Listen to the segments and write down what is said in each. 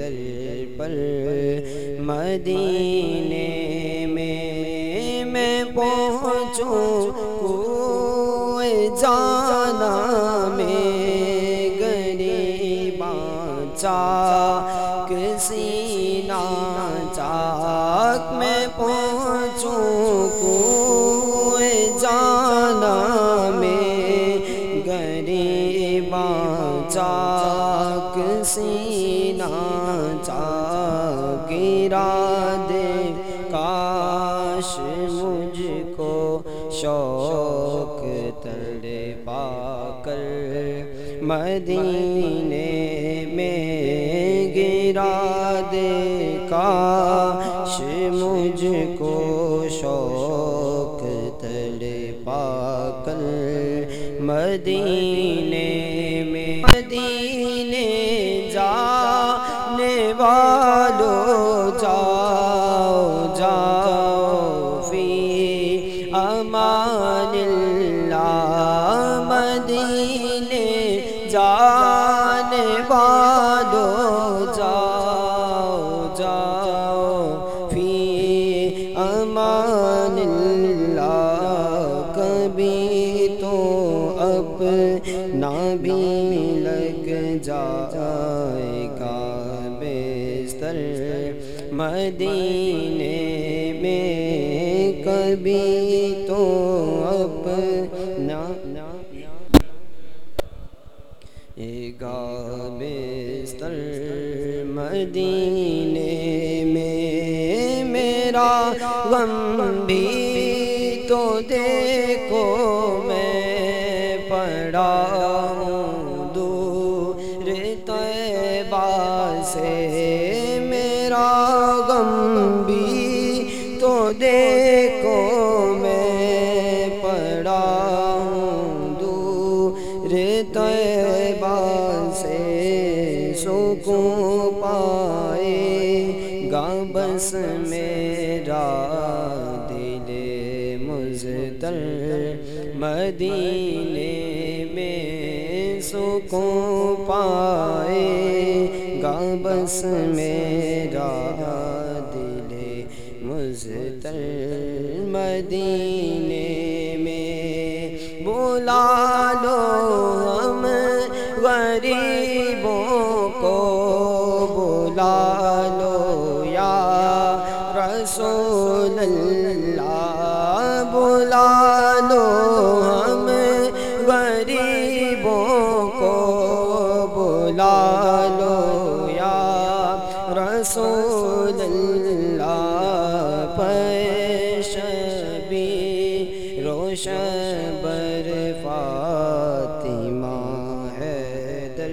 در پر مدینے میں پہنچوں کوئے جانا میں غریباں چاک سینہ چاک میں پہنچوں کوئے جانا میں غریباں چاک سینہ چاک ارادے کاش مجھ کو شوق تڑپا کر مدینے میں گرا دے کاش مجھ کو شوق تڑپا کر مدینے میں مدینے جانے والو جاؤ جاؤ فی امان اللہ مدینے جانے والو جاؤ جاؤ فی امان اللہ کبھی تو اپنا بھی لگ جائے گا بستر مدینے میں کبھی تو اپنا گا بستر مدینے میں میرا غم بھی تو دیکھو میں پڑا ہوں دور طیبہ سے میرا غم بھی تو دیکھو میں پڑا ہوں دور طیبہ سے سکون پائے گا بس میرا دل مضطر مدینے میں سکون پائے گا بس میرا دل مضطر مدینے میں بلا لو ہم غریبوں کو بلا لو یا رسول اللہ بلا لو ہم غریبوں کو بلا لو یا رسول اللہ پیش بھی روشن بر فاطمہ حیدر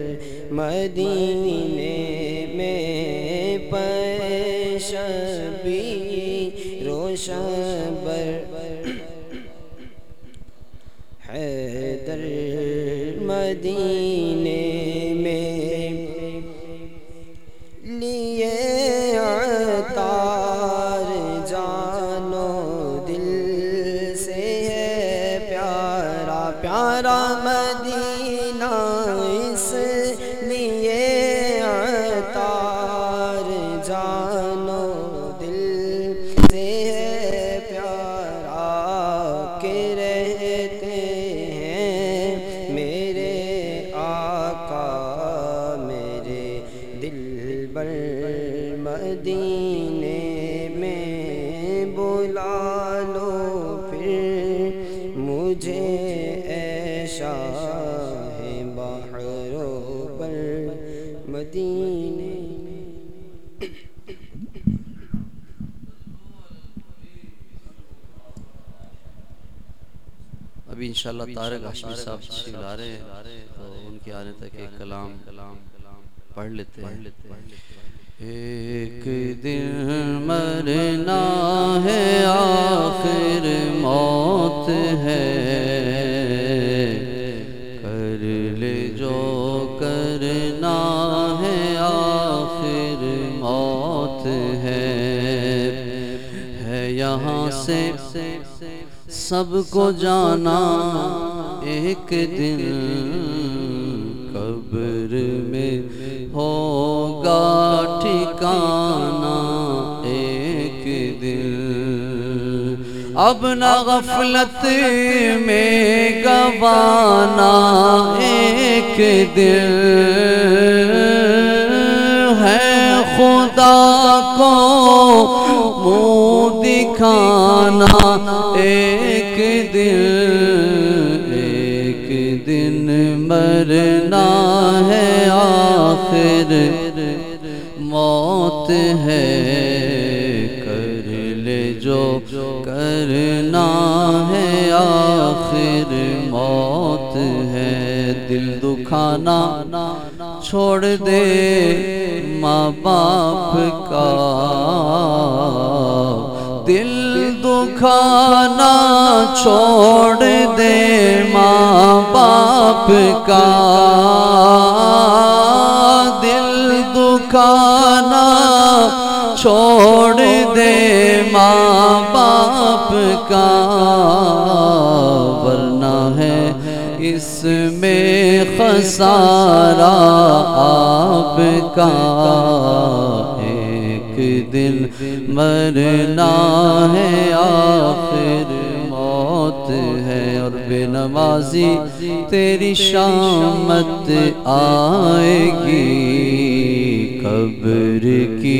مدینے میں پیش بھی روشن بر حیدر مدینے میں لیے عطار جانو دل سے ہے پیارا پیارا مدینہ اس لیے عطار جانو دل سے ہے پیارا کہ رہتے ہیں میرے آقا میرے دل بر مدینے میں بلا لو پھر مجھے اے شاہ بحر و بر مدینے ابھی انشاءاللہ طارق ہاشمی صاحب تشریف لا رہے ہیں تو ان کے آنے تک ایک کلام پڑھ لیتے ہیں. ایک دن مرنا ہے آخر موت ہے کر لے جو کرنا ہے آخر موت ہے یہاں سے سب کو جانا ایک دن قبر میں ہوگا ٹھکانا ایک دن، اب نہ غفلت میں گوانا ایک دن ہے، خدا کو منہ دکھانا ایک دن، ایک دن مرنا ہے آخر موت ہے، کر لے جو کرنا ہے آخر موت ہے، دل دکھانا چھوڑ دے ماں باپ کا، دل دکھانا چھوڑ دے ماں باپ کا، دل دکھانا چھوڑ دے ماں باپ کا، ورنہ ہے اس میں خسارہ آپ کا، ایک دن مرنا ہے آخر موت ہے، اور بے نمازی تیری شامت آئے گی، قبر کی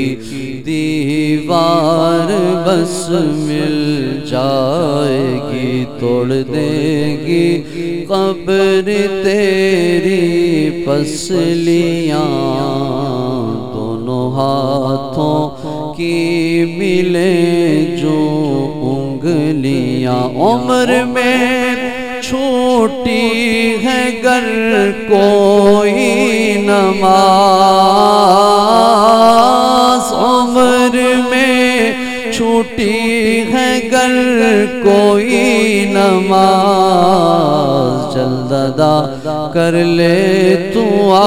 دیوار بس مل جائے گی، توڑ دے گی قبر تیری پسلیاں، دونوں ہاتھوں کی ملے جو انگلیاں، عمر میں چھوٹی ہے گر کوئی نماز، عمر میں چھوٹی ہے گر کوئی نماز، جلد ادا کر لے تو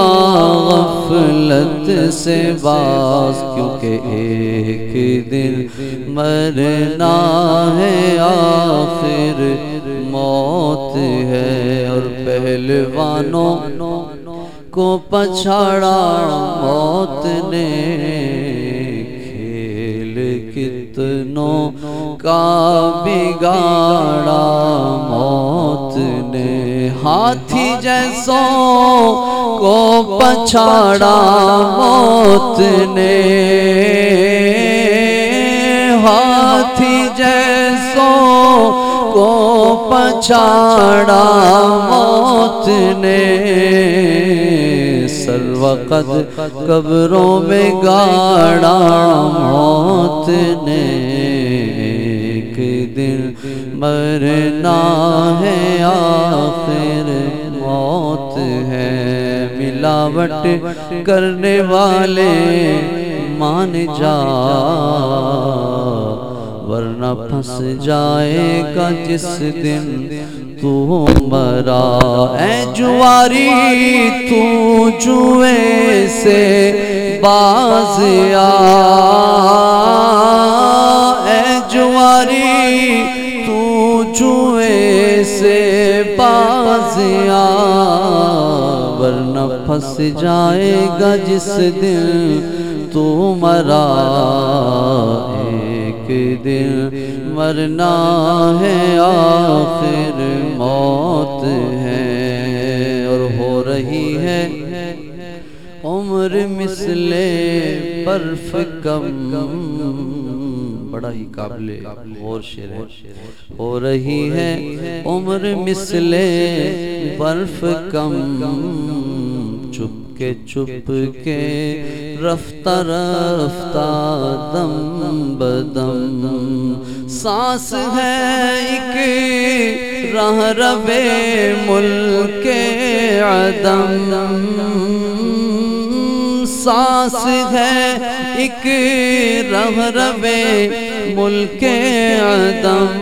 غفلت سے باز، کیونکہ ایک دن مرنا ہے آخر موت ہے، اور پہلوانوں کو پچھاڑا موت نے، کھیل کتنوں کا بگاڑا موت نے، ہاتھی جیسوں کو پچھاڑا موت نے، ہاتھی جیسوں کو پچھاڑا موت نے، سر وقت قبروں میں گاڑا موت نے، ایک دن مرنا ہے آخر موت ہے، ملاوٹ کرنے والے مان جا، ورنہ پھنس جائے گا جس دن تو مرا، اے جواری تو جوئے سے باز آ، اے جواری تو جوئے سے باز آ، ورنہ پھنس جائے گا جس دن تو مرا، ایک دن مرنا ہے آخر موت ہے، اور ہو رہی ہے عمر مثل برف کم، بڑا ہی قابل غور شعر ہے، ہو رہی ہے عمر مثل برف کم، چپ کے رفتہ رفتہ دم بدم، سانس ہے ایک راہ روے ملک عدم، سانس ہے ایک راہ روے ملک عدم،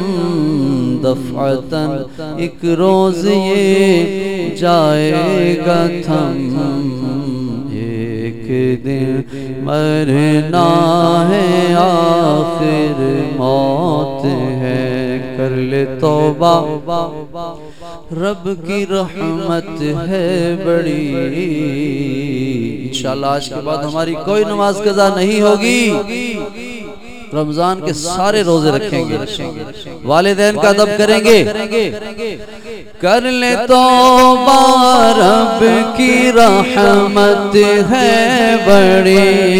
دفعتاً ایک روز یہ جائے گا تھم، ایک دن مرنا ہے آخر موت ہے، کر لے توبہ رب کی رحمت ہے بڑی، انشاءاللہ آج کے بعد ہماری کوئی نماز قضا نہیں ہوگی، رمضان کے سارے روزے رکھیں گے، والدین کا ادب کریں گے، کر لے توبہ رب کی رحمت ہے بڑی،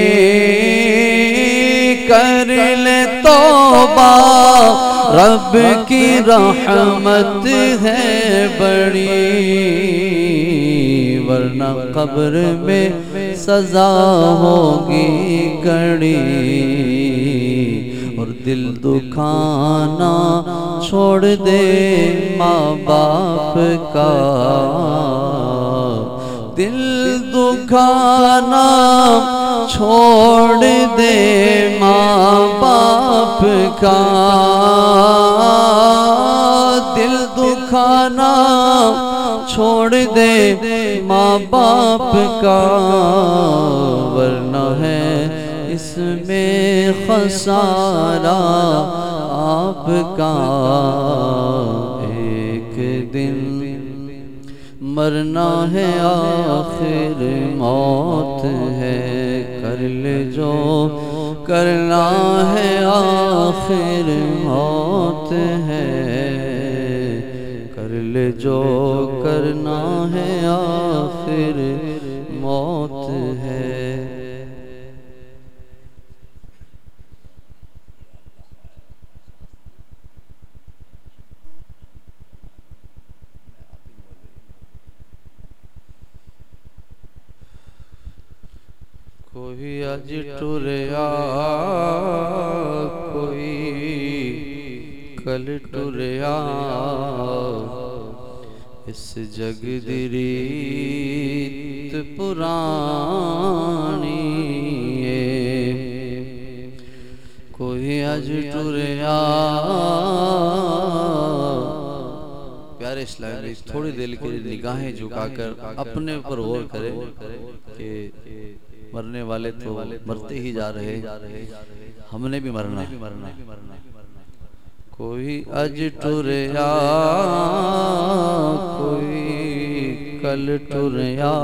کر لے توبہ رب کی رحمت ہے بڑی، ورنہ قبر میں سزا ہوگی کڑی، اور دل دکھانا چھوڑ دے ماں باپ کا، دل دکھانا چھوڑ دے ماں باپ کا، دل دکھانا چھوڑ دے ماں باپ کا، ورنہ ہے اس میں خسارہ آپ کا، ایک دن مرنا ہے آخر موت ہے، کر لے جو کرنا ہے آخر موت ہے، کر لے جو کرنا ہے آخر موت ہے۔ کوئی اج ٹریا کوئی کل ٹریا، اس جگ دی ریت پرانی ہے، کوئی اج ٹریا۔ پیارے اسلامی تھوڑی دیر کے لیے نگاہیں جھکا کر اپنے اوپر غور کرے کہ مرنے والے تو مرتے ہی جا رہے، ہم نے بھی مرنا۔ کوئی اج ٹریا کوئی کل ٹریا،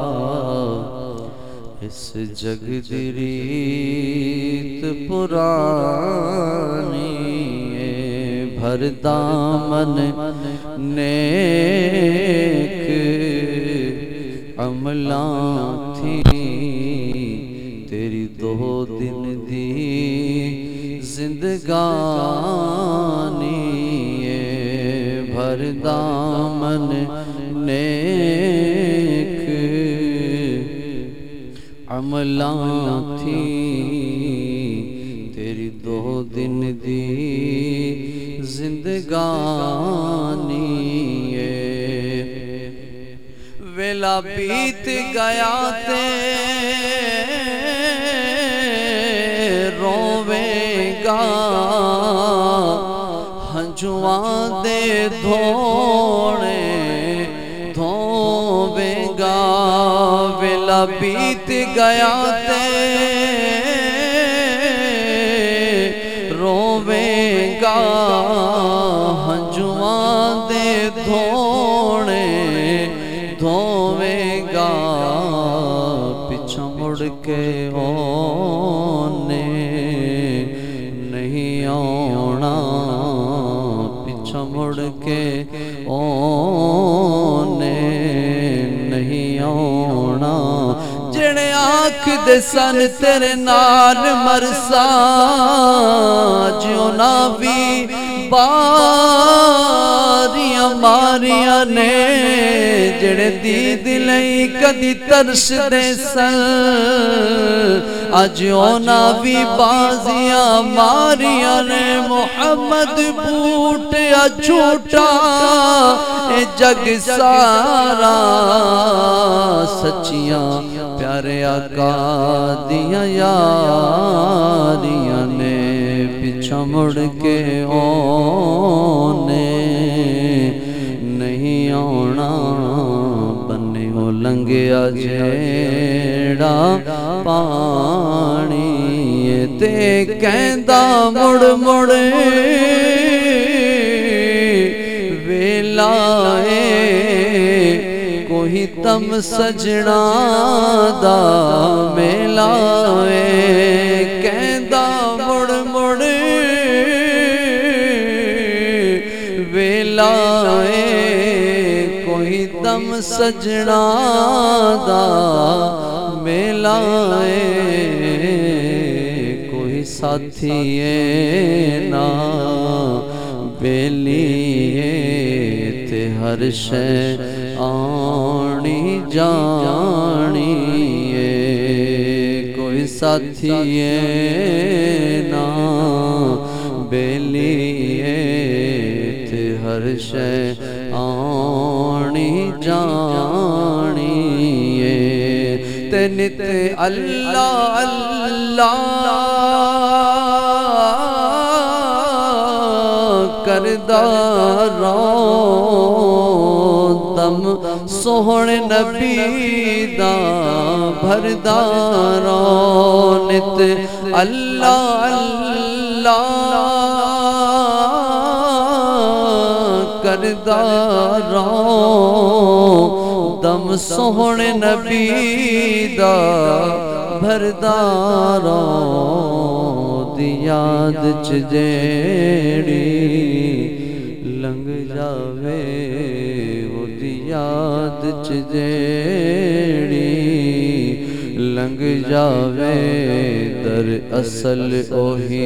اس جگ دی ریت پرانی ہے، بھر دامن نیک عملاں تھی، تیری دو دن دی زندگانی ہے، بھر دامن نیک عملاں تھی، تیری دو دن دی زندگانی ہے، ویلا بیت گیا تے روے گا، ہنجواں دے دھوڑے دھوے گا، ویلا بیت گیا تے روے گا، ہنجواں دے دھوڑے دھوے گا، پچھا مڑ کے اونے نہیں آنا، پچھا مڑ کے اونے نہیں آنا، جڑے آنکھ دے سن تیرے نال مرسا، جیونا بھی باریاں ماریاں نے، جڑے دید لئی کدی ترس دے سن، اج اونا بھی بازیاں ماریاں نے، محمد بوٹیا جھوٹا اے جگ سارا، سچیاں پیارے آقا دیاں یاریاں نے، پیچھا مڑ کے اونے نہیں آنا، بنے ہو لنگیا جیڑا پانی تے کہندا مڑ مڑ ویلا کوئی دم سجنا دا ملائے کہندا مڑ مڑ ویلائے کوئی دم سجنا دا ملائے کوئی ساتھی نا بیلیے تے ہر شے آنی جانی کوئی ساتھی نا بیلیے تے ہر شے آنی جانی تے نت اللہ اللہ کرداروں دم سوہنے نبی دا بھرداروں نت اللہ اللہ کرداروں دم سوہنے نبی دا بھرداروں دی یاد چ جیڑی لنگ جاوے وہ دی یاد چ جیڑی لنگ جاوے در اصل اوہی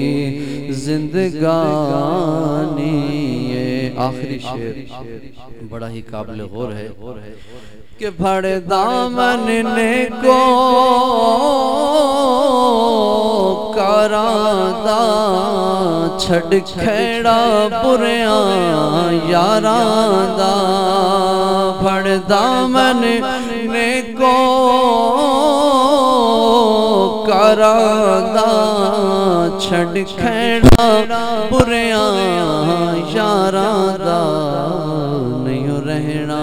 زندگانی آخری شعر بڑا ہی قابل غور ہے کہ بھڑ دامن نے کو کارادا چھڑ کھیڑا بریاں یارادا بھڑ دامن نے کو کارادا چھڑ کھیڑا بریاں یارادا نہیں رہنا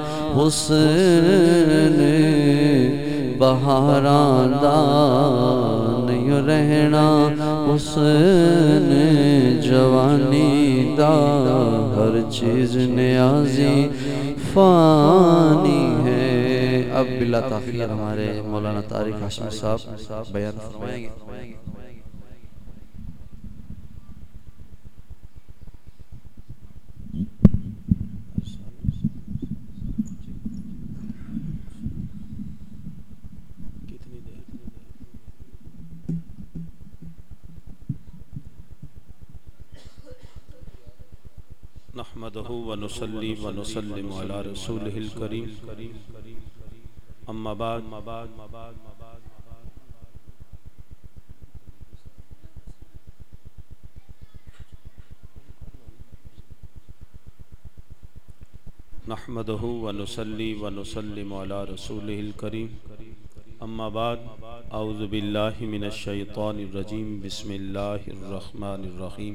حسن بہاراں دا نہیں رہنا حسن جوانی دا ہر چیز نیازی فانی ہے اب بلا تاخیر ہمارے مولانا طارق ہاشمی صاحب بیان فرمائیں گے نحمده ونصلي ونسلم على رسوله الكريم اما بعد نحمده ونصلي ونسلم على رسوله الكريم اما بعد اعوذ بالله من الشيطان الرجيم بسم الله الرحمن الرحيم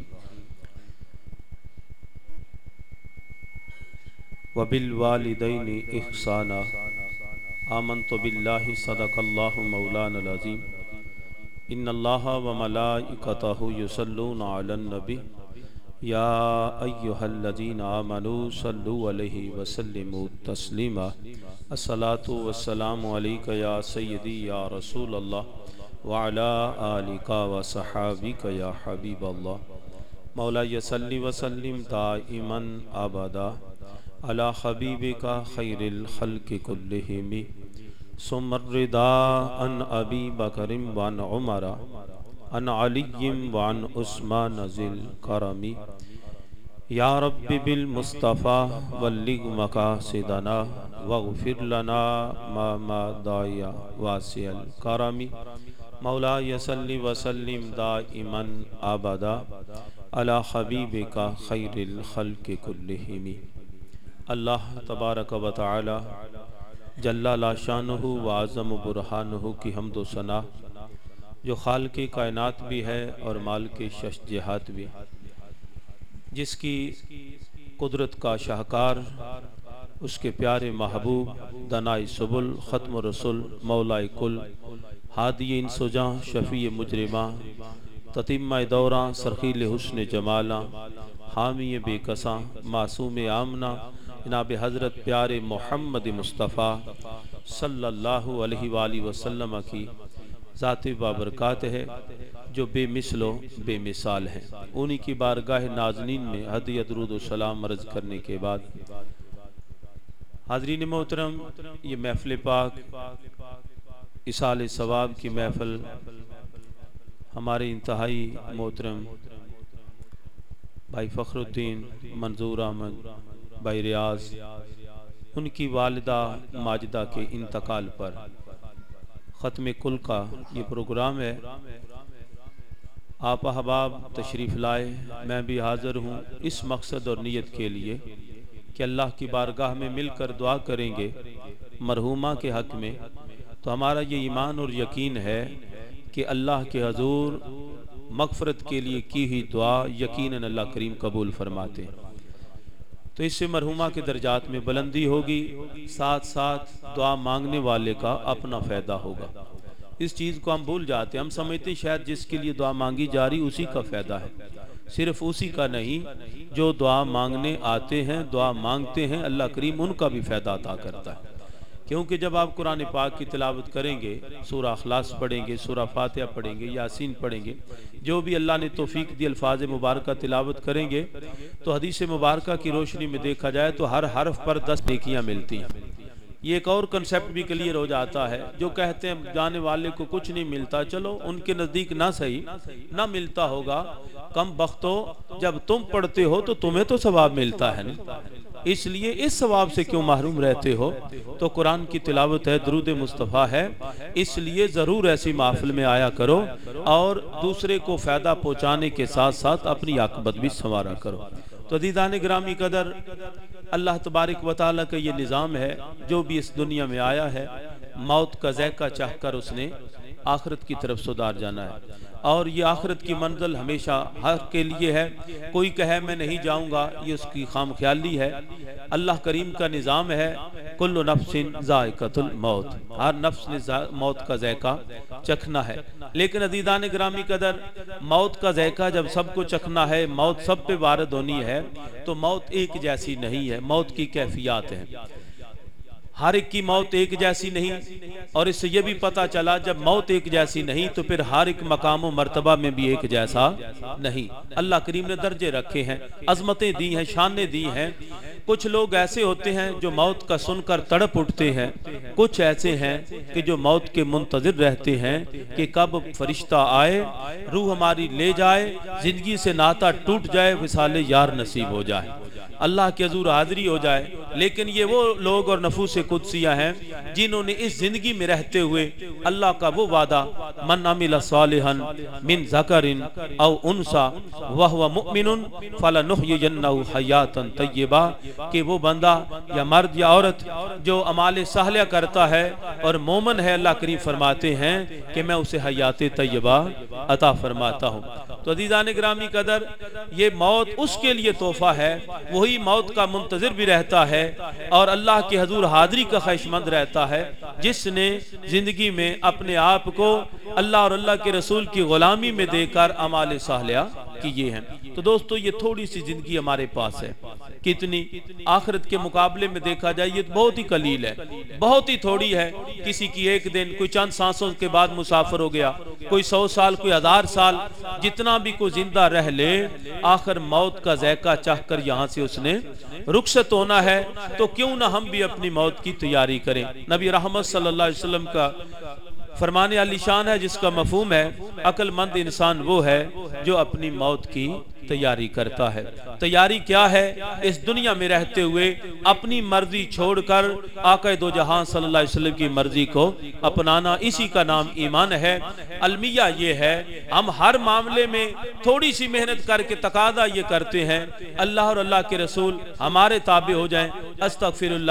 وبالوالدین احسانا آمنت باللہ صدق اللہ مولانا العظیم ان اللہ وملائکتہ یصلون علی النبی یا ایہا الذین آمنوا صلوا علیہ وسلموا تسلیما الصلاة والسلام علیک یا سیدی یا رسول اللہ وعلا آلک وصحابک یا حبیب اللہ مولا صلی وسلم دائما ابدا علی حبیبک خیر الخلق کلہم ثم الرضا عن ابی بکر وعن عمر عن علی وعن عثمان ذی الکرم یا رب بالمصطفیٰ بلغ مقاصدنا واغفر لنا ما داعی واسع الکرم مولا صلی وسلم دائما ابدا علی حبیبک خیر الخلق کلہم اللہ تبارک و تعالی جل لا شانہ و عظم برہانہ کی حمد و ثنا جو خالق کائنات بھی ہے اور مالک شش جہات بھی جس کی قدرت کا شاہکار اس کے پیارے محبوب دنائی سبل ختم رسول مولا کل ہادی انس و جاں شفیع مجرمہ تتمہ دوراں سرخیل حسن جمالاں حامی بے کساں معصوم آمنہ جناب حضرت پیارے محمد مصطفیٰ صلی اللہ علیہ وآلہ وسلم کی ذات بابرکات ہے جو بے مثل و بے مثال ہے۔ انہی کی بارگاہ نازنین میں ہدیہ درود و سلام عرض کرنے کے بعد حاضرین محترم، یہ محفل پاک اصال ثواب کی محفل ہمارے انتہائی محترم بھائی فخر الدین منظور احمد بھائی ریاض، ان کی والدہ ماجدہ کے انتقال پر ختم کل کا یہ پروگرام ہے۔ آپ احباب تشریف لائے، میں بھی حاضر ہوں اس مقصد اور نیت کے لیے کہ اللہ کی بارگاہ میں مل کر دعا کریں گے مرحومہ کے حق میں، تو ہمارا یہ ایمان اور یقین ہے کہ اللہ کے حضور مغفرت کے لیے کی ہی دعا یقیناً اللہ کریم قبول فرماتے ہیں۔ تو اس سے مرحومہ کے درجات میں بلندی ہوگی، ساتھ ساتھ دعا مانگنے والے کا اپنا فائدہ ہوگا۔ اس چیز کو ہم بھول جاتے ہیں، ہم سمجھتے ہیں شاید جس کے لیے دعا مانگی جا رہی اسی کا فائدہ ہے، صرف اسی کا نہیں، جو دعا مانگنے آتے ہیں دعا مانگتے ہیں اللہ کریم ان کا بھی فائدہ عطا کرتا ہے۔ کیونکہ جب آپ قرآن پاک کی تلاوت کریں گے، سورہ اخلاص پڑھیں گے، سورہ فاتحہ پڑھیں گے، یاسین پڑھیں گے، جو بھی اللہ نے توفیق دی الفاظ مبارکہ تلاوت کریں گے، تو حدیث مبارکہ کی روشنی میں دیکھا جائے تو ہر حرف پر 10 نیکیاں ملتی ہیں۔ یہ ایک اور کنسیپٹ بھی کلیئر ہو جاتا ہے، جو کہتے ہیں جانے والے کو کچھ نہیں ملتا، چلو ان کے نزدیک نہ صحیح نہ ملتا ہوگا، کم بختو جب تم پڑھتے ہو تو تمہیں تو ثواب ملتا ہے نا، اس لیے اس ثواب سے کیوں محروم رہتے ہو؟ تو قرآن کی تلاوت ہے، درود مصطفیٰ ہے، اس لیے ضرور ایسی محفل میں آیا کرو اور دوسرے کو فائدہ پہنچانے کے ساتھ ساتھ اپنی عاقبت بھی سنوارا کرو۔ تو عزیزان گرامی قدر، اللہ تبارک و تعالیٰ کا یہ نظام ہے، جو بھی اس دنیا میں آیا ہے موت کا ذائقہ چاہ کر اس نے آخرت کی طرف سدار جانا ہے، اور یہ آخرت کی منزل ہمیشہ ہر کے لیے ہے۔ کوئی کہے میں نہیں جاؤں گا، یہ اس کی خام خیالی ہے۔ اللہ کریم کا نظام ہے، کل نفس ذائقۃ الموت، ہر نفس نے موت کا ذائقہ چکھنا ہے۔ لیکن عزیزان گرامی قدر، موت کا ذائقہ جب سب کو چکھنا ہے، موت سب پہ وارد ہونی ہے، تو موت ایک جیسی نہیں ہے، موت کی کیفیات ہیں، ہر ایک کی موت ایک جیسی نہیں۔ اور اس سے یہ بھی پتہ چلا جب موت ایک جیسی نہیں تو پھر ہر ایک مقام و مرتبہ میں بھی ایک جیسا نہیں۔ اللہ کریم نے درجے رکھے ہیں، عظمتیں دی ہیں، شانیں دی ہیں۔ کچھ لوگ ایسے ہوتے ہیں جو موت کا سن کر تڑپ اٹھتے ہیں، کچھ ایسے ہیں کہ جو موت کے منتظر رہتے ہیں کہ کب فرشتہ آئے، روح ہماری لے جائے، زندگی سے ناتا ٹوٹ جائے، وصال یار نصیب ہو جائے، اللہ کے حضور حاضری ہو جائے۔ لیکن یہ وہ لوگ اور نفوس قدسیہ ہیں جنہوں نے اس زندگی میں رہتے ہوئے اللہ کا وہ وعدہ من عمل صالحا من ذکر او انثى وهو مؤمن فلنحيينه حیاتا طیبہ، کہ وہ بندہ یا مرد یا عورت جو اعمال صالحہ کرتا ہے اور مومن ہے، اللہ کریم فرماتے ہیں کہ میں اسے حیات طیبہ عطا فرماتا ہوں۔ تو عزیزان گرامی قدر، یہ موت اس کے لیے تحفہ ہے، وہی موت کا منتظر بھی رہتا ہے اور اللہ کے حضور حاضری کا خواہش مند رہتا ہے، جس نے زندگی میں اپنے آپ کو اللہ اور اللہ کے رسول کی غلامی میں دے کر اعمال صالحہ کیے ہیں۔ تو دوستو، یہ تھوڑی سی زندگی ہمارے پاس ہے، کتنی آخرت کے مقابلے میں دیکھا جائے یہ بہت ہی قلیل ہے، بہت ہی تھوڑی ہے۔ کسی کی ایک دن، کوئی چند سانسوں کے بعد مسافر ہو گیا، کوئی 100 سال، کوئی 1000 سال، جتنا بھی کوئی زندہ رہ لے، آخر موت کا ذائقہ چاہ کر یہاں سے اس نے رخصت ہونا ہے۔ تو کیوں نہ ہم بھی اپنی موت کی تیاری کریں۔ نبی رحمت صلی اللہ علیہ وسلم کا فرمان علی شان ہے، جس کا مفہوم ہے عقل مند انسان وہ ہے جو اپنی موت کی تیاری کرتا ہے۔ تیاری کیا ہے؟ اس دنیا میں رہتے ہوئے اپنی مرضی چھوڑ کر آقا دو جہاں صلی اللہ علیہ وسلم کی مرضی کو اپنانا، اسی کا نام ایمان ہے۔ المیہ یہ ہے، ہم ہر معاملے میں تھوڑی سی محنت کر کے تقاضا یہ کرتے ہیں اللہ اور اللہ کے رسول ہمارے تابع ہو جائیں، استغفر اللہ،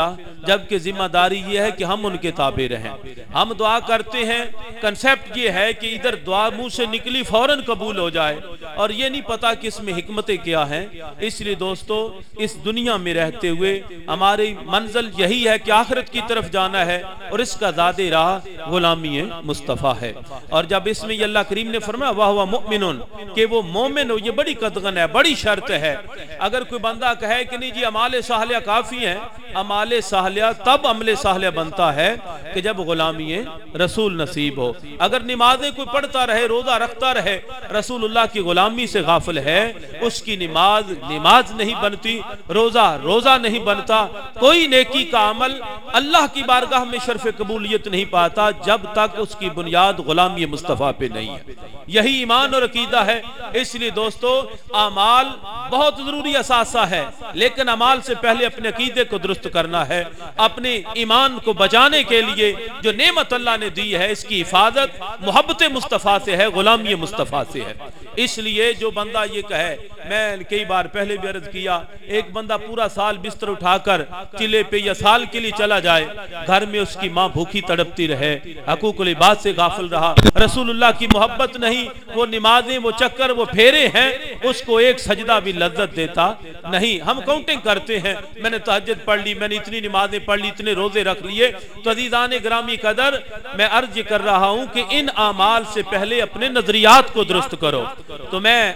جبکہ ذمہ داری یہ ہے کہ ہم ان کے تابع رہیں. ہم دعا کرتے ہیں، کنسیپٹ یہ ہے کہ ادھر دعا منہ سے نکلی فوراً قبول ہو جائے، اور یہ نہیں پتا کہ اس میں حکمتیں کیا ہیں. اس لیے دوستو اس دنیا میں رہتے ہوئے ہماری منزل یہی ہے کہ آخرت کی طرف جانا ہے، اور اس کا زاد راہ غلامی مصطفیٰ ہے. اور جب اس میں یہ اللہ کریم نے فرمایا وَهُوَ مُؤْمِنٌ کہ وہ مومن ہو، یہ بڑی قدغن ہے، بڑی شرط ہے. اگر کوئی بندہ کہے کہ نہیں جی اعمال صالحہ کافی ہیں، اعمال صالحہ تب عمل صالحہ بنتا ہے کہ جب غلامی رسول نصیب ہو. اگر نمازیں کوئی پڑھتا رہے، روزہ رکھتا رہے، رسول اللہ کی غلامی سے غافل ہے، اس کی نماز نہیں بنتی، روزہ نہیں بنتا، کوئی نیکی کا عمل اللہ کی بارگاہ میں شرف قبولیت نہیں پاتا جب تک اس کی بنیاد غلامی مصطفیٰ پہ نہیں ہے. یہی ایمان اور عقیدہ ہے. اس لیے دوستو اعمال بہت ضروری اثاثہ ہے، لیکن اعمال سے پہلے اپنے عقیدے کو درست کرنا ہے. اپنے ایمان کو بچانے کے لیے جو نعمت اللہ نے دی ہے، اس کی حفاظت محبت مصطفیٰ سے ہے، غلامی مصطفیٰ سے ہے. اس لیے جو بندہ یہ کہے، میں کئی بار پہلے بھی عرض کیا، ایک بندہ پورا سال بستر اٹھا کر چلے پہ یا سال کے لیے چلا جائے، گھر میں اس کی ماں بھوکی تڑپتی رہے، حقوق العباد سے غافل رہا، رسول اللہ کی محبت نہیں، وہ نمازیں، وہ چکر، وہ پھیرے ہیں، اس کو ایک سجدہ بھی لذت دیتا نہیں. ہم کاؤنٹنگ کرتے ہیں، میں نے تہجد پڑھ لی، میں نے اتنی نمازیں پڑھ لی، اتنے روزے رکھ لیے. تو عزیزان گرامی قدر، میں عرض کر رہا ہوں کہ ان اعمال سے پہلے اپنے نظریات کو درست کرو. تو میں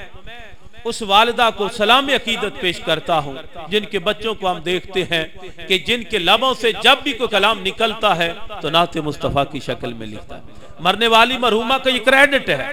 اس والدہ کو سلام عقیدت پیش کرتا ہوں جن کے بچوں کو ہم دیکھتے ہیں کہ جن کے لبوں سے جب بھی کوئی کلام نکلتا ہے تو نعت مصطفیٰ کی شکل میں لکھتا ہے. مرنے والی مرحومہ کا یہ کریڈٹ ہے،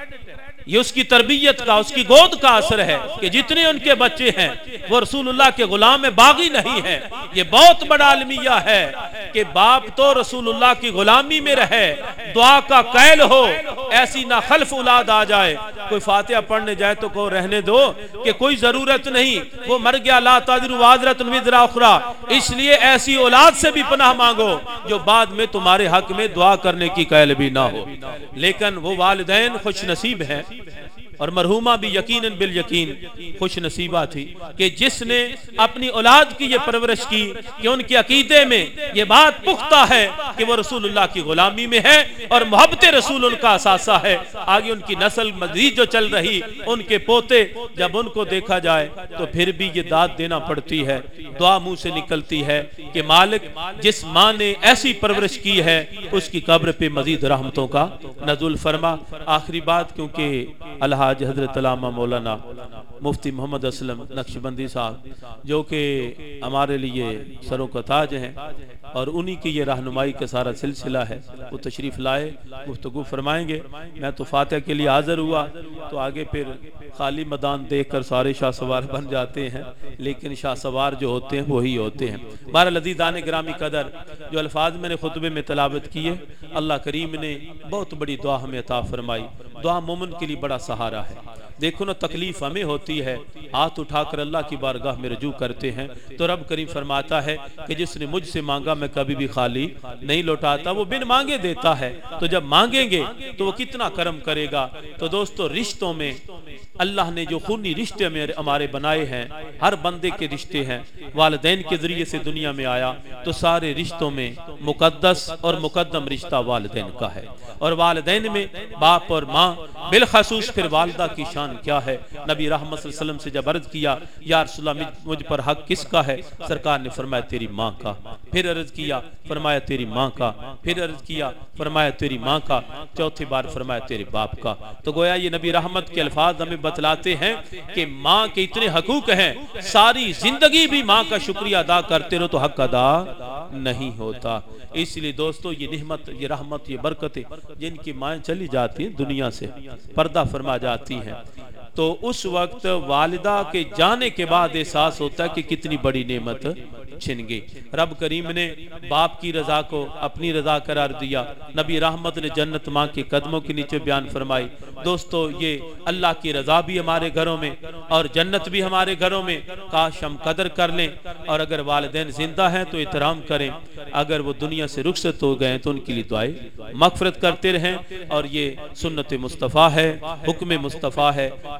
یہ اس کی تربیت کا، اس کی گود کا اثر ہے کہ جتنے ان کے بچے ہیں وہ رسول اللہ کے غلام باغی نہیں ہیں. یہ بہت بڑا المیہ ہے کہ باپ تو رسول اللہ کی غلامی میں رہے، دعا کا قائل ہو، ایسی نہ خلف اولاد آ جائے. کوئی فاتحہ پڑھنے جائے تو کو رہنے دو کہ کوئی ضرورت نہیں، وہ مر گیا، لا تزر وازرۃ وزر اخری. اس لیے ایسی اولاد سے بھی پناہ مانگو جو بعد میں تمہارے حق میں دعا کرنے کی قائل بھی نہ ہو. لیکن وہ والدین خوش نصیب ہیں، اور مرحومہ بھی یقیناً بالیقین خوش نصیبہ تھی کہ جس نے اپنی اولاد کی یہ پرورش کی کہ ان کے عقیدے میں یہ بات پختہ ہے کہ وہ رسول اللہ کی غلامی میں ہے اور محبت رسول ان کا اثاثہ ہے. آگے ان کی نسل مزید جو چل رہی، ان کے پوتے، جب ان کو دیکھا جائے تو پھر بھی یہ داد دینا پڑتی ہے، دعا منہ سے نکلتی ہے کہ مالک جس ماں نے ایسی پرورش کی ہے اس کی قبر پہ مزید رحمتوں کا نزول فرما. آخری بات، کیونکہ الحاج حضرت علامہ مولانا مفتی محمد اسلم نقشبندی صاحب جو کہ ہمارے لیے سروں کا تاج ہیں اور انہی کی یہ رہنمائی کا سارا سلسلہ ہے، وہ تشریف لائے، گفتگو فرمائیں گے. میں تو فاتحہ کے لیے حاضر ہوا تو آگے پھر خالی میدان دیکھ کر سارے شاہ سوار بن جاتے ہیں، لیکن شاہ سوار جو ہوتے ہیں وہی ہوتے ہیں. بہرحال عزیزان گرامی قدر، جو الفاظ میں نے خطبے میں تلاوت کیے، اللہ کریم نے بہت بڑی دعا ہمیں عطا فرمائی. دعا مومن کے لیے بڑا سہارا ہے. دیکھو نا، تکلیف ہمیں ہوتی ہے، ہاتھ اٹھا کر اللہ کی بارگاہ میں رجوع کرتے ہیں تو رب کریم فرماتا ہے کہ جس نے مجھ سے مانگا میں کبھی بھی خالی نہیں لوٹاتا. وہ بن مانگے دیتا ہے، تو جب مانگیں گے تو وہ کتنا کرم کرے گا. تو دوستو، رشتوں میں اللہ نے جو خونی رشتے ہمارے بنائے ہیں، ہر بندے کے رشتے ہیں. والدین کے ذریعے سے دنیا میں آیا تو سارے رشتوں میں مقدس اور مقدم رشتہ والدین کا ہے. اور والدین میں باپ اور ماں، بالخصوص پھر والدہ کی شان کیا ہے. نبی رحمت صلی اللہ علیہ وسلم سے جب عرض کیا یا رسول اللہ مجھ پر حق کس کا ہے، سرکار نے فرمایا تیری ماں کا. پھر عرض کیا، فرمایا تیری ماں کا. پھر عرض کیا، فرمایا تیری ماں کا. چوتھی بار فرمایا تیرے باپ کا. تو گویا یہ نبی رحمت کے الفاظ ہمیں بتلاتے ہیں کہ ماں کے اتنے حقوق ہیں، ساری زندگی بھی ماں کا شکریہ ادا کرتے رہو تو حق ادا نہیں ہوتا. اس لیے دوستو، یہ نعمت، یہ رحمت، یہ برکتیں جن کی مائیں چلی جاتی ہیں دنیا سے، پردہ فرما جاتی ہیں، تو اس وقت والدہ کے جانے کے بعد احساس ہوتا ہے کہ کتنی بڑی نعمت چھن گئی. رب کریم نے باپ کی رضا کو اپنی رضا قرار دیا. نبی رحمت نے جنت ماں کے قدموں کے نیچے بیان فرمائی. دوستو، یہ اللہ کی رضا بھی ہمارے گھروں میں اور جنت بھی ہمارے گھروں میں. کاش ہم قدر کر لیں، اور اگر والدین زندہ ہیں تو احترام کریں، اگر وہ دنیا سے رخصت ہو گئے تو ان کے لیے دعائیں مغفرت کرتے رہیں. اور یہ سنت مصطفیٰ ہے، حکم مصطفیٰ ہے،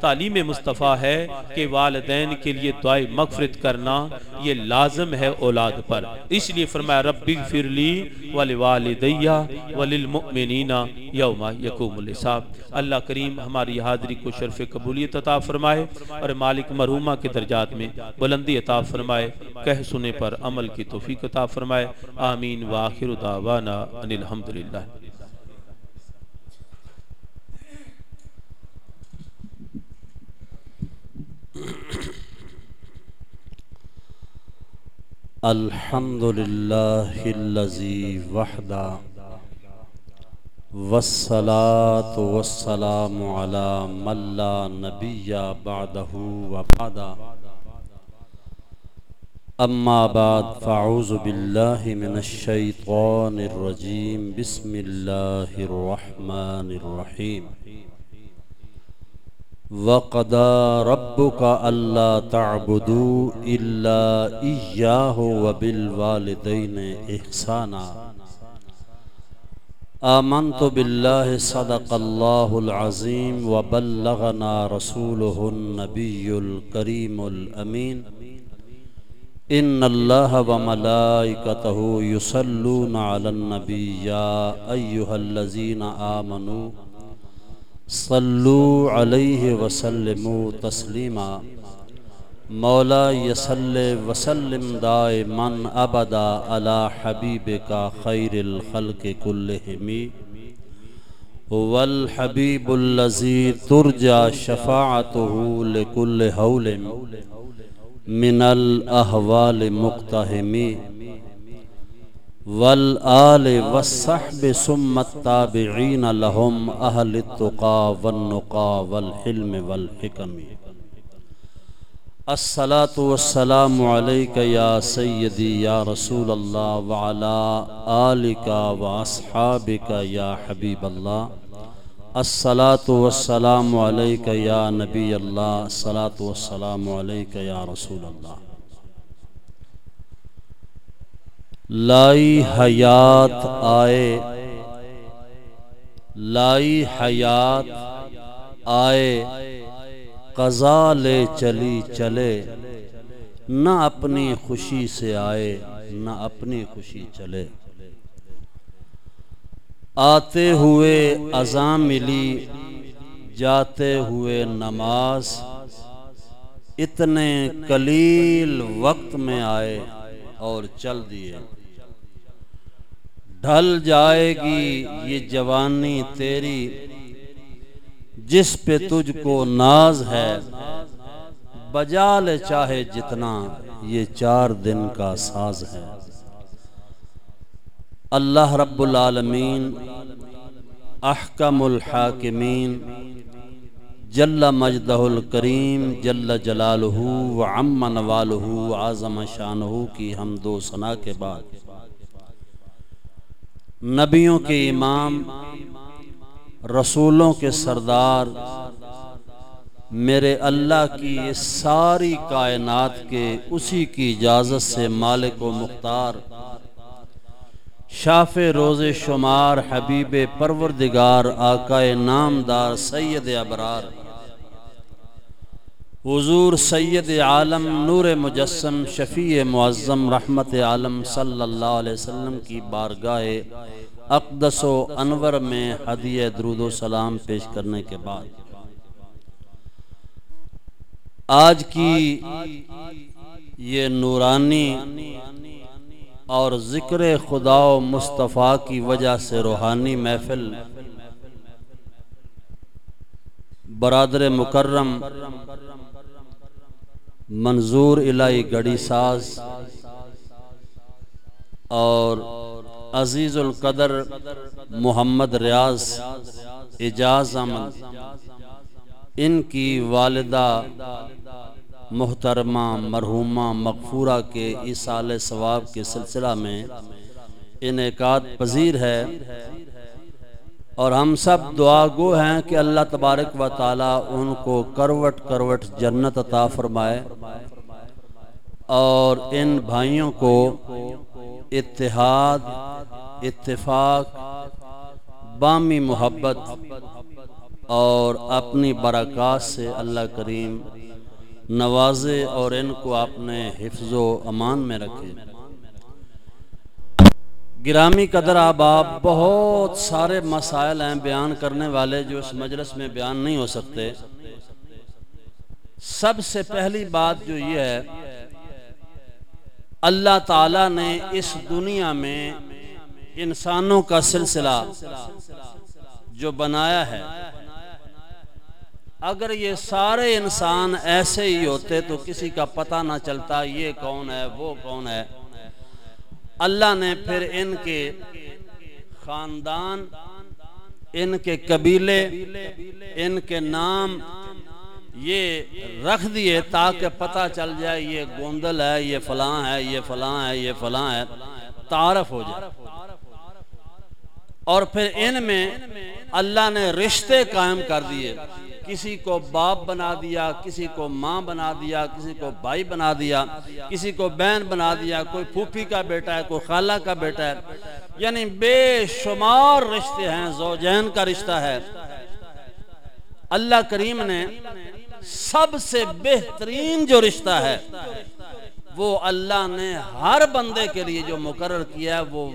تعلیم مصطفیٰ ہے کہ والدین کے لیے دعائے مغفرت کرنا یہ لازم ہے اولاد پر، اس لیے فرمایا ربی اغفر لی ولوالدی وللمؤمنین یوم یقوم الحساب۔ اللہ کریم ہماری حاضری کو شرف قبولیت عطا فرمائے اور مالک مرحومہ کے درجات میں بلندی عطا فرمائے، کہہ سنے پر عمل کی توفیق عطا فرمائے، آمین وآخر دعوانا ان الحمدللہ۔ الحمد للہ الذی وحدہ والصلاة والسلام علی من لا نبی بعدہ وبعدہ، اما بعد فاعوذ باللہ من الشیطان الرجیم، بسم اللہ الرحمن الرحیم۔ وَقَضَى رَبُّكَ أَلَّا تَعْبُدُوا إِلَّا إِيَّاهُ وَبِالْوَالِدَيْنِ إِحْسَانًا۔ آمنت باللہ صدق اللہ العظیم وبلغنا رسولہ النبی الکریم الامین۔ ان اللہ وملائکتہ یصلون علی النبی یا ایہا الذین آمنوا صلو علیہ وسلموا تسلیما۔ مولا یصلی وسلم دائما ابدا علی حبیبک خیر الخلق کلہم، والحبیب الذی ترجى شفاعته لكل حول من الاحوال مقتحم، والآل والصحب ثم التابعین لهم اہل التقى والنقى والحلم والحکم۔ الصلاة والسلام علیک یا سیدی یا رسول اللہ وعلی آلک واصحابک یا حبیب اللہ۔ الصلاة والسلام علیک یا نبی اللہ، الصلاة والسلام علیک یا رسول اللہ۔ لائی حیات آئے، لائی حیات آئے، قضا لے چلی چلے، نہ اپنی خوشی سے آئے نہ اپنی خوشی چلے۔ آتے ہوئے اذاں ملی، جاتے ہوئے نماز، اتنے قلیل وقت میں آئے اور چل دیے۔ ڈھل جائے گی یہ جوانی تیری، جس پہ تجھ کو ناز ہے، بجا لے چاہے جتنا یہ 4 دن کا ساز ہے۔ اللہ رب العالمین احکم الحاکمین جل مجدہ الکریم جل جلالہ وعم نوالہ وعظم شانہ کی حمد و ثنا کے بعد، نبیوں کے امام، رسولوں کے سردار، میرے اللہ کی اس ساری کائنات کے اسی کی اجازت سے مالک و مختار، شاف روز شمار، حبیب پروردگار، آقا نامدار، سید ابرار، حضور سید عالم، نور مجسم، شفیع معظم، رحمت عالم صلی اللہ علیہ وسلم کی بارگاہ اقدس و انور میں ہدیہ درود و سلام پیش کرنے کے بعد، آج کی یہ نورانی اور ذکر خدا و مصطفیٰ کی وجہ سے روحانی محفل، برادر مکرم منظور الہی گڑی ساز اور عزیز القدر محمد ریاض اعجاز احمد، ان کی والدہ محترمہ مرحومہ مغفورہ کے ایصال ثواب کے سلسلہ میں انعقاد پذیر ہے، اور ہم سب دعا گو ہیں کہ اللہ تبارک و تعالی ان کو کروٹ کروٹ جنت عطا فرمائے، اور ان بھائیوں کو اتحاد، اتفاق، بامی محبت اور اپنی برکات سے اللہ کریم نوازے اور ان کو اپنے حفظ و امان میں رکھے۔ گرامی قدر احباب، بہت سارے مسائل ہیں بیان کرنے والے جو اس مجلس میں بیان نہیں ہو سکتے۔ سب سے پہلی بات جو یہ ہے، اللہ تعالیٰ نے اس دنیا میں انسانوں کا سلسلہ جو بنایا ہے، اگر یہ سارے انسان ایسے ہی ہوتے تو کسی کا پتہ نہ چلتا یہ کون ہے وہ کون ہے۔ اللہ نے پھر ان کے خاندان، ان کے قبیلے، ان کے نام یہ رکھ دیے تاکہ پتہ چل جائے یہ گوندل ہے، یہ فلاں ہے، یہ فلاں ہے، یہ فلاں ہے، تعارف ہو جائے۔ اور پھر ان میں اللہ نے رشتے قائم کر دیے، کسی کو باپ بنا دیا، کسی کو ماں بنا دیا، کسی کو بھائی بنا دیا، کسی کو بہن بنا دیا، کوئی پھوپھی کا بیٹا ہے، کوئی خالہ کا بیٹا ہے، یعنی بے شمار رشتے ہیں، زوجین کا رشتہ ہے۔ اللہ کریم نے سب سے بہترین جو رشتہ ہے وہ اللہ نے ہر بندے کے لیے جو مقرر کیا ہے وہ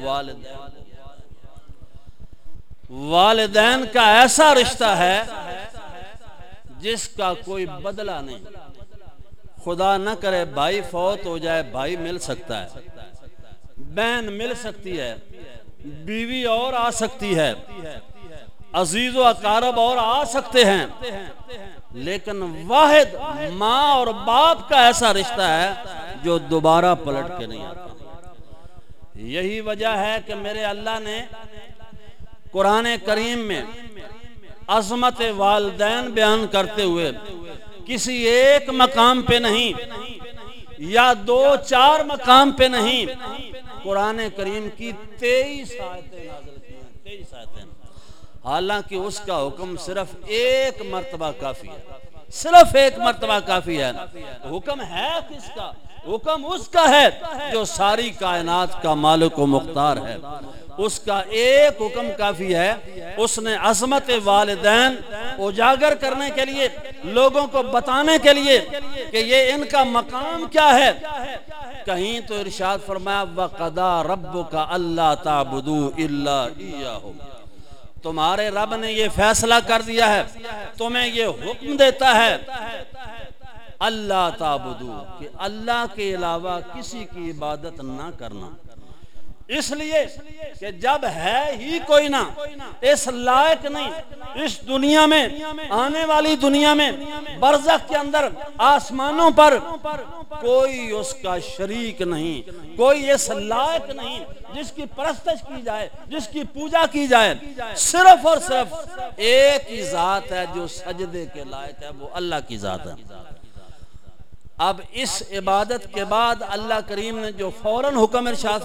والدین کا ایسا رشتہ ہے جس کا کوئی بدلہ نہیں۔ خدا نہ کرے بھائی فوت ہو جائے، بھائی مل سکتا ہے، بہن مل سکتی ہے، بیوی اور آ سکتی ہے، عزیز و اقارب اور آ سکتے ہیں، لیکن واحد ماں اور باپ کا ایسا رشتہ ہے جو دوبارہ پلٹ کے نہیں آتا۔ یہی وجہ ہے کہ میرے اللہ نے قرآن کریم میں عظمت والدین بیان کرتے ہوئے کسی ایک مقام پہ نہیں یا 2-4 مقام پہ نہیں، قرآن کریم کی 23 آیتیں نازل کی ہیں، 23 آیتیں۔ حالانکہ اس کا حکم صرف ایک مرتبہ کافی ہے، صرف ایک مرتبہ کافی ہے۔ حکم ہے کس کا؟ حکم اس کا ہے جو ساری کائنات کا مالک و مختار ہے، اس کا ایک حکم کافی ہے۔ اس نے عظمت والدین اجاگر کرنے کے لیے، لوگوں کو بتانے کے لیے کہ یہ ان کا مقام کیا ہے، کہیں تو ارشاد فرمایا وَقَضَىٰ رَبُّكَ أَلَّا تَعْبُدُوا إِلَّا إِيَّاهُ، تمہارے رب نے یہ فیصلہ کر دیا ہے، تمہیں یہ حکم دیتا ہے اللہ تعبدو، کہ اللہ کے علاوہ کسی کی عبادت نہ کرنا، اس لیے کہ جب ہے ہی کوئی نہ، اس لائق نہیں، اس دنیا میں، آنے والی دنیا میں، برزخ کے اندر، آسمانوں پر کوئی اس کا شریک نہیں، کوئی اس لائق نہیں جس کی پرستش کی جائے، جس کی پوجا کی جائے، صرف اور صرف ایک ہی ذات ہے جو سجدے کے لائق ہے، وہ اللہ کی ذات ہے۔ اب اس عبادت کے بعد اللہ کریم نے جو فوراً حکم ارشاد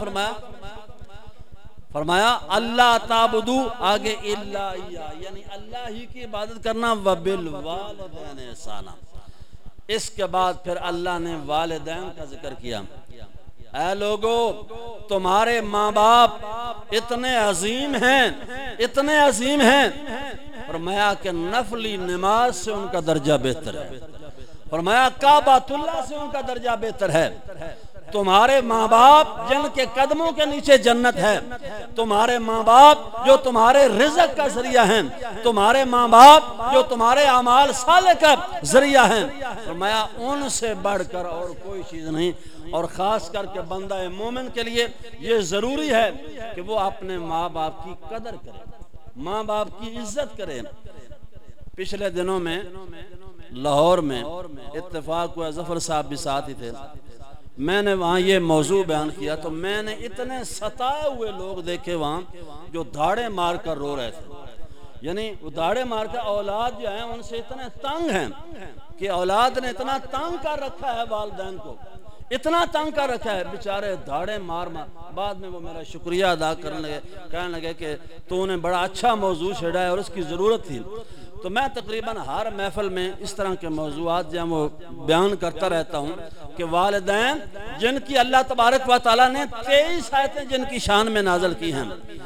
فرمایا اللہ تعبدو، آگے الا ایا، یعنی اللہ ہی کی عبادت کرنا، وبالوالدین احسانا۔ اس کے بعد پھر اللہ نے والدین کا ذکر کیا۔ اے لوگو، تمہارے ماں باپ اتنے عظیم ہیں، اتنے عظیم ہیں، فرمایا کہ نفلی نماز سے ان کا درجہ بہتر ہے، فرمایا کعبۃ اللہ سے ان کا درجہ بہتر ہے۔ تمہارے ماں باپ جن کے قدموں کے نیچے جنت ہے، تمہارے ماں باپ جو تمہارے رزق کا ذریعہ ہیں، تمہارے ماں باپ جو تمہارے اعمال صالح کا ذریعہ ہیں، فرمایا ان سے بڑھ کر اور کوئی چیز نہیں۔ اور خاص کر کے بندہ مومن کے لیے یہ ضروری ہے کہ وہ اپنے ماں باپ کی قدر کرے، ماں باپ کی عزت کرے۔ پچھلے دنوں میں لاہور میں اتفاق ہوا، ظفر صاحب بھی ساتھ ہی تھے، میں نے وہاں یہ موضوع بیان کیا تو میں نے اتنے ستائے ہوئے لوگ دیکھے وہاں جو دھاڑے مار کر رو رہے تھے، یعنی وہ دھاڑے مار کر، اولاد جو ہیں ان سے اتنے تنگ ہیں کہ اولاد نے اتنا تنگ کر رکھا ہے، والدین کو اتنا تنگ کر رکھا ہے، بیچارے دھاڑے مار بعد میں وہ میرا شکریہ ادا کرنے لگے، کہنے لگے کہ تو نے بڑا اچھا موضوع چھیڑا ہے اور اس کی ضرورت تھی۔ تو میں تقریباً ہر محفل میں اس طرح کے موضوعات جو وہ بیان کرتا رہتا ہوں کہ والدین جن کی اللہ تبارک و تعالیٰ نے 23 آیتیں جن کی شان میں نازل کی ہیں،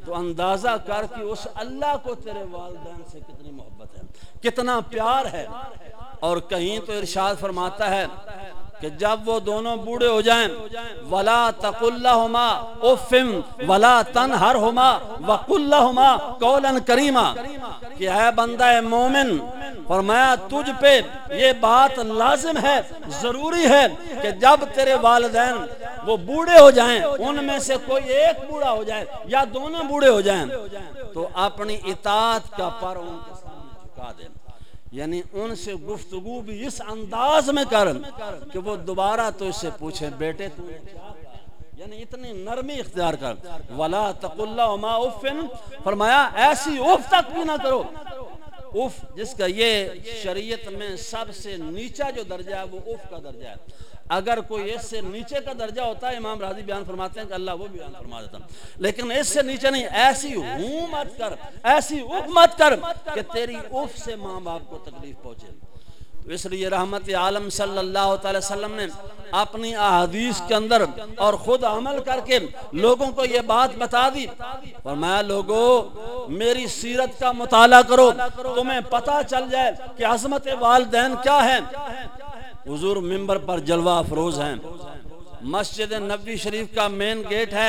تو اندازہ کر کہ اس اللہ کو تیرے والدین سے کتنی محبت ہے، کتنا پیار ہے۔ اور کہیں تو ارشاد فرماتا ہے کہ جب وہ دونوں بوڑھے ہو جائیں وَلَا تَقُلْ لَهُمَا اُفٍّ وَلَا تَنْهَرْهُمَا وَقُلْ لَهُمَا قَوْلًا كَرِيمًا، کہ اے بندہ مومن، فرمایا تجھ پہ یہ بات لازم ہے، ضروری ہے کہ جب تیرے والدین وہ بوڑھے ہو جائیں، ان میں سے کوئی ایک بوڑھا ہو جائے یا دونوں بوڑھے ہو جائیں، تو اپنی اطاعت کا پر ان کے سامنے جھکا دیں، یعنی ان سے گفتگو بھی اس انداز میں کر کہ وہ دوبارہ تو اس سے پوچھیں بیٹے تو نے کیا کہا، یعنی اتنی نرمی اختیار کر۔ وَلَا تَقُلْ لَهُمَا اُفٍّ، فرمایا ایسی اف تک بھی نہ کرو۔ اف جس کا یہ شریعت میں سب سے نیچا جو درجہ ہے وہ اف کا درجہ ہے، اگر کوئی اس سے نیچے کا درجہ ہوتا ہے امام راضی بیان فرماتے ہیں کہ اللہ وہ بیان فرما دیتا، لیکن اس سے نیچے نہیں، ایسی ہوں مت کر، ایسی اف مت کر کہ تیری اف سے ماں باپ کو تکلیف پہنچے۔ تو اس لیے رحمت عالم صلی اللہ تعالی وسلم نے اپنی احادیث کے اندر اور خود عمل کر کے لوگوں کو یہ بات بتا دی، فرمایا لوگو میری سیرت کا مطالعہ کرو، تمہیں پتہ چل جائے کہ عظمت والدین کیا ہے۔ حضور منبر پر جلوہ افروز ہیں، مسجد نبوی شریف کا مین گیٹ ہے،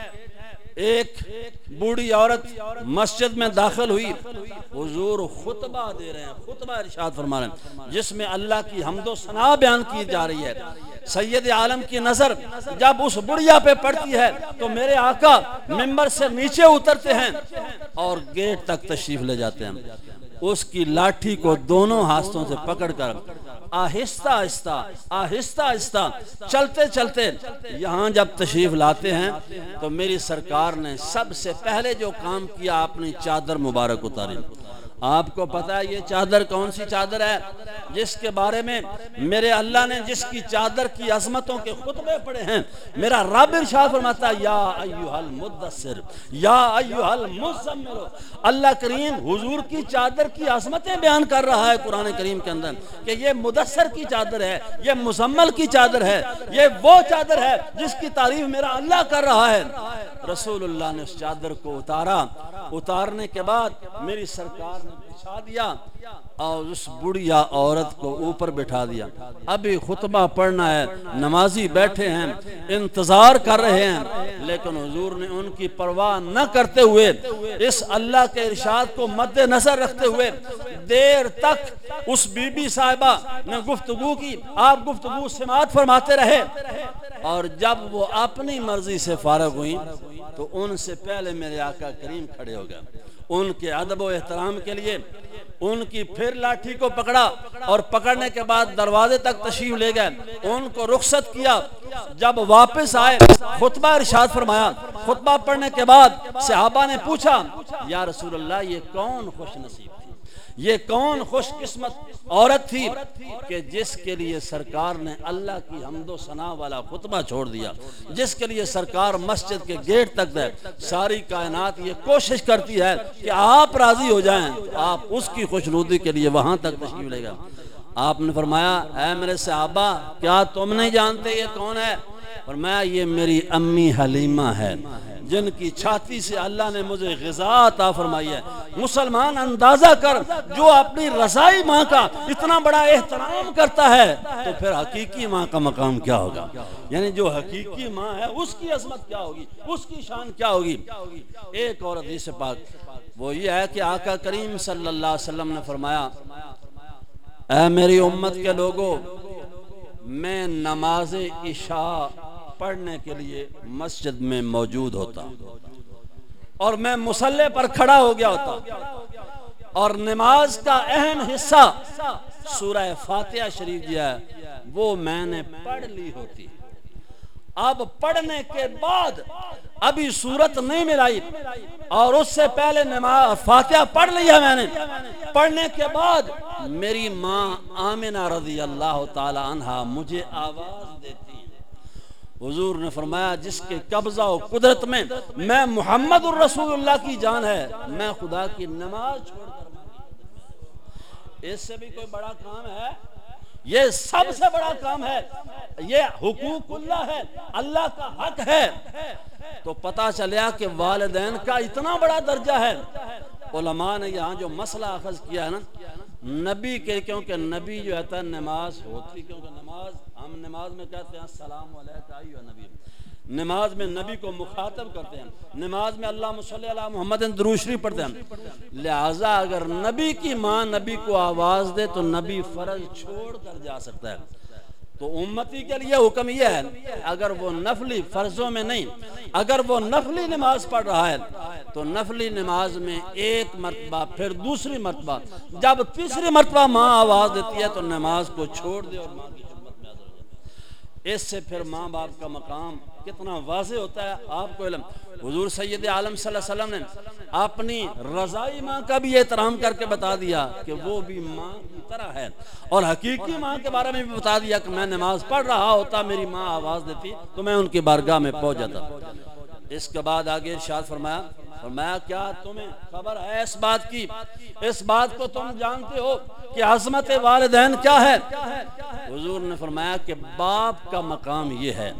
ایک بوڑھی عورت مسجد میں داخل ہوئی، حضور خطبہ دے رہے ہیں، خطبہ ارشاد فرما رہے ہیں جس میں اللہ کی حمد و ثنا بیان کی جا رہی ہے۔ سید عالم کی نظر جب اس بڑھیا پہ پڑتی ہے تو میرے آقا منبر سے نیچے اترتے ہیں اور گیٹ تک تشریف لے جاتے ہیں، اس کی لاٹھی کو دونوں ہاتھوں سے پکڑ کر آہستہ آہستہ آہستہ آہستہ چلتے چلتے یہاں جب تشریف لاتے ہیں تو میری سرکار نے سب سے پہلے جو کام کیا اپنی چادر مبارک اتاری۔ آپ کو پتہ ہے یہ چادر کون سی چادر ہے جس کے بارے میں میرے اللہ نے جس کی چادر کی عظمتوں کے خطبے پڑھے ہیں، میرا رب ارشاد فرماتا ہے یا ایھا المدثر یا ایھا المزمل، اللہ کریم حضور کی چادر کی عظمتیں بیان کر رہا ہے قرآن کریم کے اندر کہ یہ مدثر کی چادر ہے، یہ مزمل کی چادر ہے، یہ وہ چادر ہے جس کی تعریف میرا اللہ کر رہا ہے۔ رسول اللہ نے اس چادر کو اتارا، اتارنے کے بعد میری سرکار نے بچھا دیا اور اس بڑھیا عورت کو اوپر بٹھا دیا۔ ابھی خطبہ پڑھنا ہے، نمازی بیٹھے ہیں انتظار کر رہے ہیں، لیکن حضور نے ان کی پرواہ نہ کرتے ہوئے اس اللہ کے ارشاد کو مد نظر رکھتے ہوئے دیر تک اس بی بی صاحبہ نے گفتگو کی، آپ گفتگو سماعت فرماتے رہے، اور جب وہ اپنی مرضی سے فارغ ہوئیں تو ان سے پہلے میرے آقا کریم کھڑے ہو گئے، ان کے ادب و احترام کے لیے ان کی پھر لاٹھی کو پکڑا اور پکڑنے کے بعد دروازے تک تشریف لے گئے، ان کو رخصت کیا۔ جب واپس آئے خطبہ ارشاد فرمایا، خطبہ پڑھنے کے بعد صحابہ نے پوچھا یا رسول اللہ یہ کون خوش نصیب تھی، یہ کون خوش قسمت عورت تھی کہ جس کے لیے سرکار نے اللہ کی حمد و ثنا والا خطبہ چھوڑ دیا، جس کے لیے سرکار مسجد کے گیٹ تک گئے۔ ساری کائنات یہ کوشش کرتی ہے کہ آپ راضی ہو جائیں، آپ اس کی خوشنودی کے لیے وہاں تک تشریف لے گئے۔ آپ نے فرمایا اے میرے صحابہ کیا تم نہیں جانتے یہ کون ہے؟ فرمایا یہ میری امی حلیمہ ہے جن کی چھاتی سے اللہ نے مجھے غذا عطا فرمائی ہے۔ مسلمان اندازہ کر جو اپنی رضائی ماں کا اتنا بڑا احترام کرتا ہے تو پھر حقیقی ماں کا مقام کیا ہوگا، یعنی جو حقیقی ماں ہے اس کی عظمت کیا ہوگی، اس کی شان کیا ہوگی۔ ایک اور حدیث پاک وہ یہ ہے کہ آقا کریم صلی اللہ علیہ وسلم نے فرمایا اے میری امت کے لوگوں، میں نماز عشاء پڑھنے کے لیے مسجد میں موجود ہوتا اور میں مصلی پر کھڑا ہو گیا ہوتا اور نماز کا اہم حصہ سورہ فاتحہ شریف جو ہے وہ میں نے پڑھ لی ہوتی۔ اب پڑھنے کے بعد ابھی سورت نہیں ملائی اور اس سے پہلے نماز فاتحہ پڑھ لیا میں نے، پڑھنے کے بعد میری ماں آمنہ رضی اللہ تعالی عنہا مجھے آواز دیتی۔ حضور نے فرمایا جس کے قبضہ و قدرت میں محمد الرسول اللہ کی جان ہے، میں خدا کی نماز چھوڑ کر اس سے بھی کوئی بڑا کام ہے؟ یہ سب سے بڑا کام ہے، یہ حقوق اللہ ہے، اللہ کا حق ہے۔ تو پتہ چلیا کہ والدین کا اتنا بڑا درجہ ہے۔ علماء نے یہاں جو مسئلہ اخذ کیا ہے نا، نبی کے، کیونکہ نبی جو ہے نماز ہوتی، کیونکہ نماز ہم نماز میں کہتے ہیں السلام علیکم ایھا نبی، نماز میں نبی کو مخاطب کرتے ہیں، نماز میں اللہم صلی علی محمد درود شریف پڑھتے ہیں۔ لہٰذا اگر نبی کی ماں نبی کو آواز دے تو نبی فرض چھوڑ کر جا سکتا ہے۔ تو امتی کے لیے حکم یہ ہے، اگر وہ نفلی فرضوں میں نہیں، اگر وہ نفلی نماز پڑھ رہا ہے تو نفلی نماز میں ایک مرتبہ، پھر دوسری مرتبہ، جب تیسری مرتبہ ماں آواز دیتی ہے تو نماز کو چھوڑ دے اور ماں کی خدمت میں حاضر ہو جائے۔ اس سے پھر ماں باپ کا مقام کتنا واضح ہوتا ہے آپ کو علم۔ حضور سید عالم صلی اللہ علیہ وسلم نے اپنی رضائی ماں کا بھی احترام کر کے بتا دیا کہ وہ بھی ماں کی طرح ہے، اور حقیقی ماں کے بارے میں بھی بتا دیا کہ میں نماز پڑھ رہا ہوتا، میری ماں آواز دیتی تو میں ان کی بارگاہ میں پہنچ جاتا۔ اس کے بعد آگے ارشاد فرمایا کیا تمہیں خبر ہے اس بات کی، اس بات کو تم جانتے ہو کہ عظمت والدین کیا ہے؟ حضور نے فرمایا کہ باپ کا مقام یہ ہے،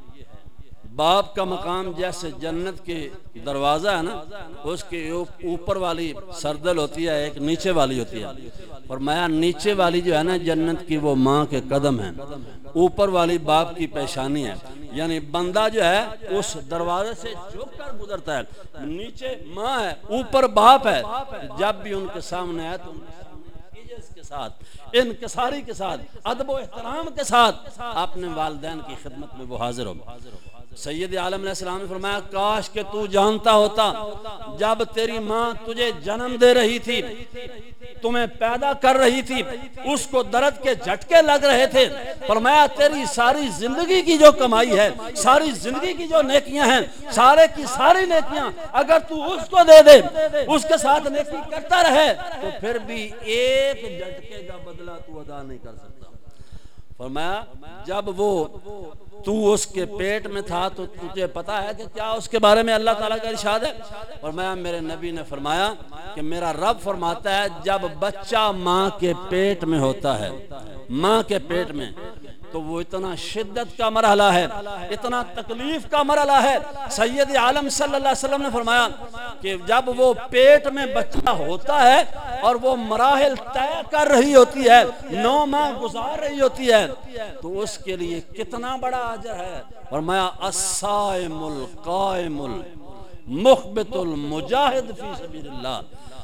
باپ کا مقام جیسے جنت کے دروازہ ہے نا، اس کے اوپر والی سردل ہوتی ہے، ایک نیچے والی ہوتی ہے۔ فرمایا نیچے والی جو ہے نا جنت کی، وہ ماں کے قدم ہیں، اوپر والی باپ کی پیشانی ہے۔ یعنی بندہ جو ہے اس دروازے سے جھک کر گزرتا ہے، نیچے ماں ہے، اوپر باپ ہے۔ جب بھی ان کے سامنے ہے تو عجز کے ساتھ، انکساری کے ساتھ، ادب و احترام کے ساتھ اپنے والدین کی خدمت میں وہ حاضر ہو۔ سید عالم علیہ السلام نے فرمایا کاش کہ تو جانتا ہوتا جب تیری ماں تجھے جنم دے رہی تھی، تمہیں پیدا کر رہی تھی، اس کو درد کے جھٹکے لگ رہے تھے، فرمایا تیری ساری زندگی کی جو کمائی ہے، ساری زندگی کی جو نیکیاں ہیں، سارے کی ساری نیکیاں اگر تو اس کو دے دے، اس کے ساتھ نیکی کرتا رہے، تو پھر بھی ایک جھٹکے کا بدلہ تو ادا نہیں کر سکتا۔ فرمایا جب وہ تو اس کے پیٹ میں تھا تو تجھے پتا ہے کہ کیا اس کے بارے میں اللہ تعالیٰ کا ارشاد ہے؟ فرمایا میرے نبی نے فرمایا کہ میرا رب فرماتا ہے جب بچہ ماں کے پیٹ میں ہوتا ہے، ماں کے پیٹ میں، تو وہ اتنا شدت کا مرحلہ ہے، اتنا تکلیف کا مرحلہ ہے۔ سید عالم صلی اللہ علیہ وسلم نے فرمایا کہ جب وہ پیٹ میں بچہ ہوتا ہے اور وہ مراحل طے کر رہی ہوتی ہے، 9 ماہ گزار رہی ہوتی ہے، تو اس کے لیے کتنا بڑا اجر ہے۔ فرمایا الصائم القائم المخبت المجاہد فی سبیل اللہ،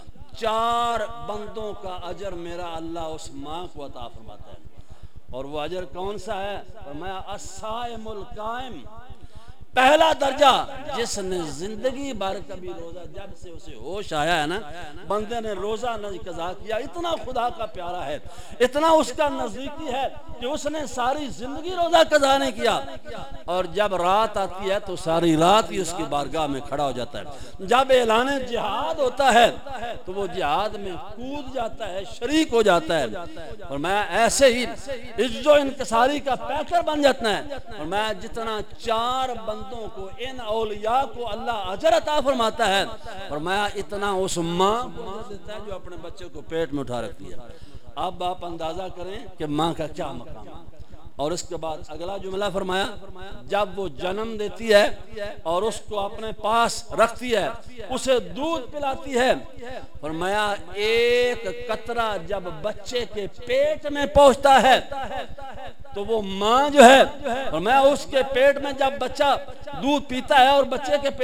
4 بندوں کا اجر میرا اللہ اس ماں کو عطا فرماتا ہے۔ اور وہ اجر کون سا ہے؟ فرمایا الصائم القائم، پہلا درجہ جس نے زندگی بھر کبھی روزہ، جب سے اسے ہوش آیا ہے نا، بندے نے روزہ نہیں قضا کیا، اتنا خدا کا پیارا ہے، اتنا اس کا نزدیکی ہے کہ اس نے ساری زندگی روزہ قضا نہیں کیا، اور جب رات آتی ہے تو ساری رات ہی اس کی بارگاہ میں کھڑا ہو جاتا ہے۔ جب اعلان جہاد ہوتا ہے تو وہ جہاد میں کود جاتا ہے، شریک ہو جاتا ہے۔ اور میں ایسے ہی عز و انکساری کا پیکر بن جاتا ہے۔ اور میں جتنا 4 بندوں کو، ان اولیاء کو اللہ اجر عطا فرماتا ہے، اور میں اتنا اس ماں کو دیتا ہے جو اپنے بچے کو پیٹ میں اٹھا رکھتی ہے۔ اب آپ اندازہ کریں کہ ماں کا کیا مقام ہے۔ اور اس کے بعد اگلا جملہ فرمایا جب وہ جنم دیتی ہے اور اس کو اپنے پاس رکھتی ہے، اسے دودھ پلاتی ہے، فرمایا ایک قطرہ جب بچے کے پیٹ میں پہنچتا ہے تو وہ ماں جو ہے، فرمایا اس کے پیٹ میں جب بچہ دودھ پیتا ہے اور بچے کے